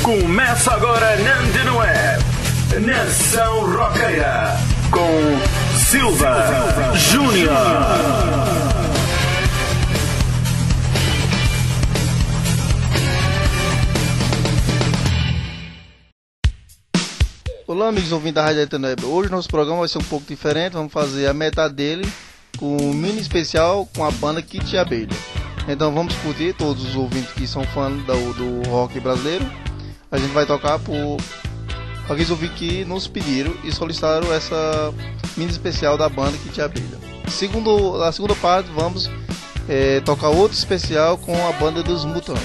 Começa agora na Antena Web, Nação Roqueira, com Silva Júnior. Olá, amigos ouvintes da Rádio Antena Web. Hoje nosso programa vai ser um pouco diferente. Vamos fazer a metade dele com um mini especial com a banda Kit Abelha. Então vamos curtir, todos os ouvintes que são fãs do rock brasileiro. A gente vai tocar por aqueles ouvintes que nos pediram e solicitaram essa mini especial da banda Kit Abelha. Na segunda parte vamos tocar outro especial com a banda dos Mutantes.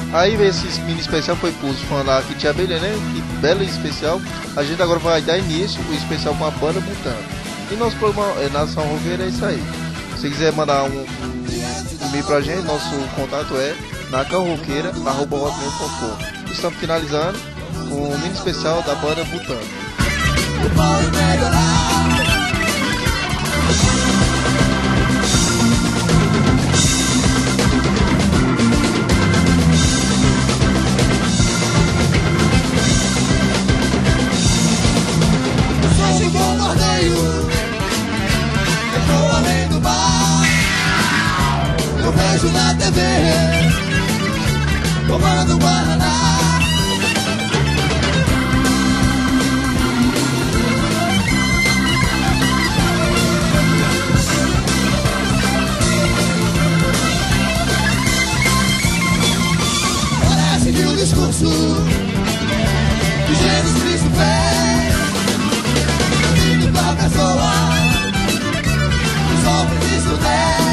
Aí esse mini especial foi pros fãs da Kit Abelha, né? Que belo especial. A gente agora vai dar início o especial com a banda Mutante. E nosso programa Nação Roqueira é isso aí. Se quiser mandar um e-mail pra gente, nosso contato é nacanroqueira@hotmail.com. Estamos finalizando com o mini especial da banda Mutante. Eu vejo na TV tomando Guaraná. Parece que o discurso que Jesus Cristo fez vindo pra pessoa que sofre de surdez.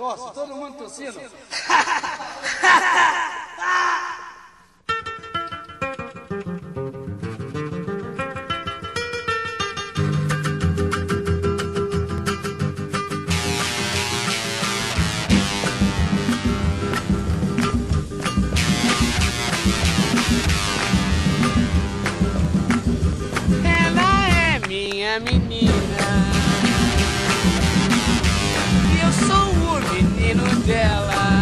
negócio, todo mundo tossindo. Ela é minha menina e eu sou o menino dela.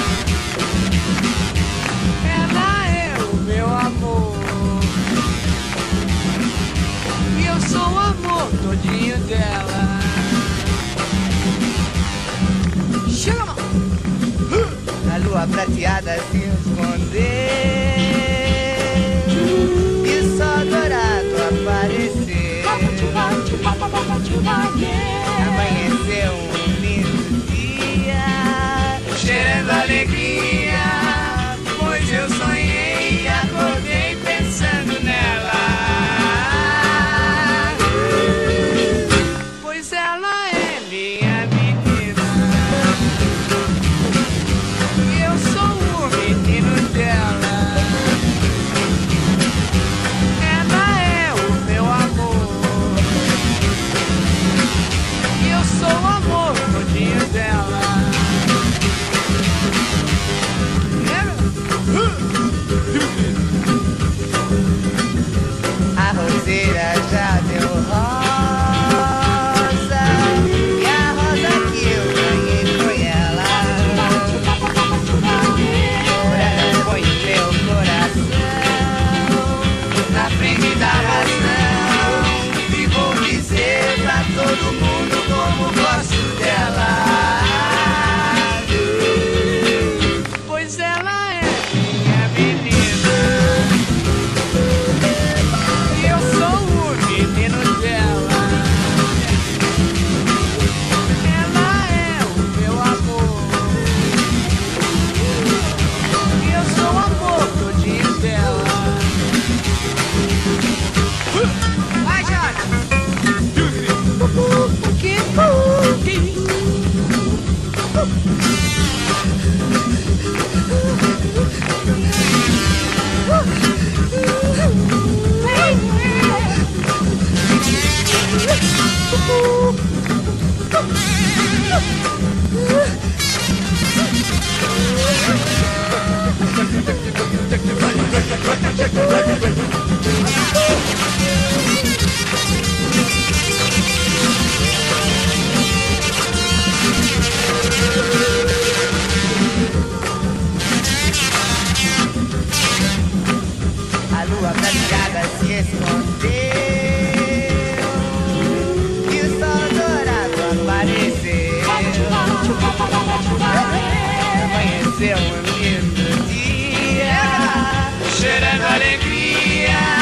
Ela é o meu amor e eu sou o amor todinho dela. Chega, mão! A lua prateada se escondeu e o sol dourado apareceu. Amanheceu um lindo dia, Cheirando alegria, pois eu sonhei e acordei pensando nela. Pois ela é minha menina e eu sou o menino dela. Ela é o meu amor e eu sou o amor todinho dela. a roseira já deu rosa e a rosa que eu ganhei foi ela. Ora, põe meu coração Na frente da razão e vou dizer pra todo mundo como gosto dela. Pois ela é minha menina e eu sou o menino dela. Ela é o meu amor e eu sou o amor todinho dela. Vai, Jorge! a lua prateada se escondeu e o sol dourado apareceu. Amanheceu um lindo dia, Cheirando alegria,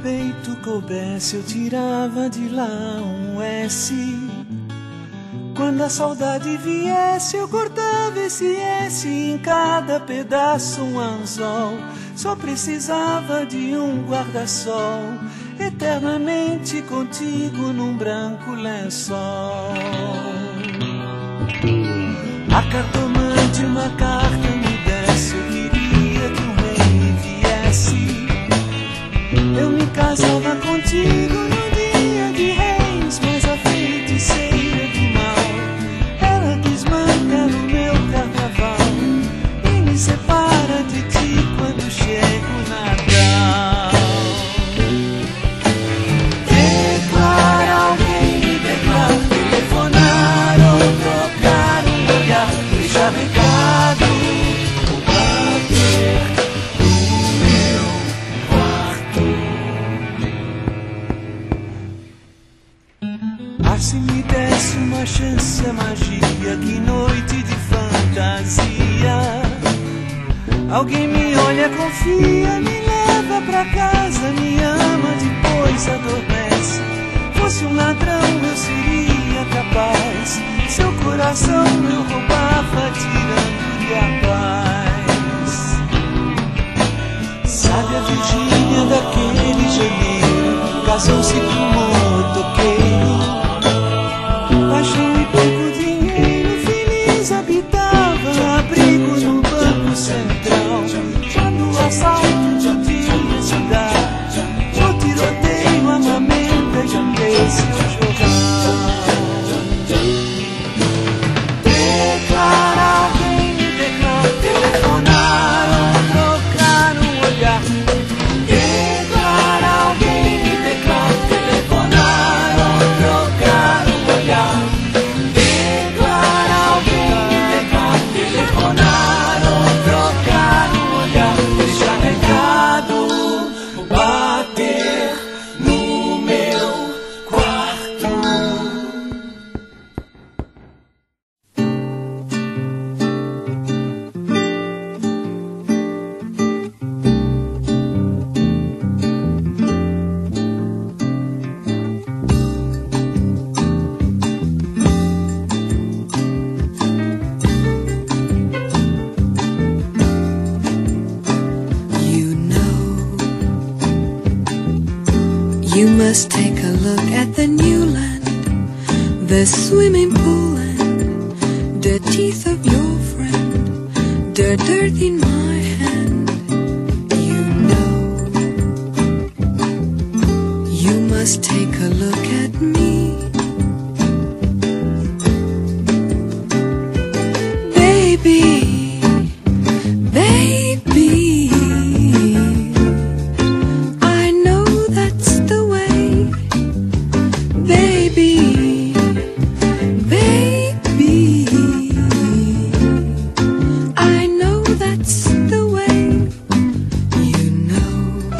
peito coubesse, eu tirava de lá um S. Quando a saudade viesse, eu cortava esse S em cada pedaço um anzol. Só precisava de um guarda-sol, eternamente contigo num branco lençol. A cartomante uma carta me desse, eu queria que o rei viesse. Eu me casava contigo no dia de reis, mas a feiticeira do mal, ela desmanca no meu carnaval e me separa de ti quando chega o Natal. Declara alguém, me declara, telefonar ou trocar um olhar, deixar recado ou bater no meu quarto. Ah, se me desse uma chance, a magia, que noite de fantasia. Alguém me olha, confia, me leva pra casa, me ama, depois adormece. Fosse um ladrão eu seria capaz, seu coração eu roubava tirando-lhe a paz. Sabe a Virgínia daquele janeiro, casou-se com um motoqueiro. Paixão e pouco dinheiro, feliz habitava, abrigo no Banco Central. Quando o assalto de um dia se dá, o tiroteio, a mamenta de um desse ao jornal. Declara alguém, me declara, telefonar ou trocar um olhar. Declara alguém, me declara, telefonar ou trocar um olhar. Declara alguém, me declara, telefonar ou trocar um olhar. Deixar recado ou bater no meu quarto. You know, you must take a look at the new land, the swimming pool and the teeth of your friend, the dirt in my hand. You know, you must take a look at me, baby. Baby, I know that's the way. Baby, baby, I know that's the way. You know,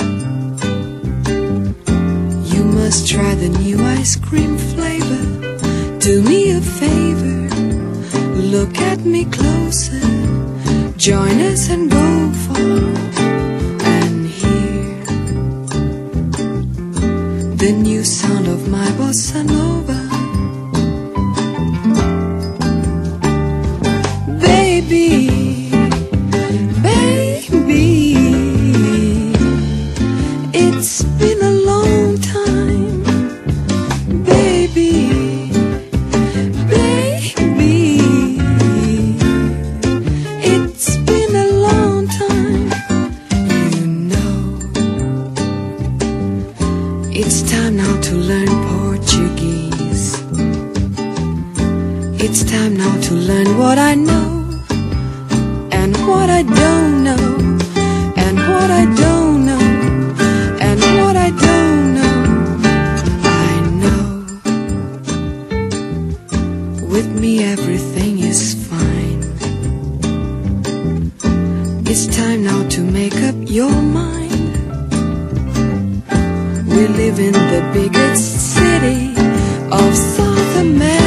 you must try the new ice cream flavor. Do me a favor, look at me closer. Join us and go far and hear the new sound of my bossa nova. Baby, baby, it's been a long time. Baby, baby, it's been a long time. You know, it's time now to learn Portuguese. It's time now to learn what I know and what I don't know, and what I don't know, and what I don't know. I know, with me everything is fine. It's time now to make up your mind. We live in the biggest city of South America.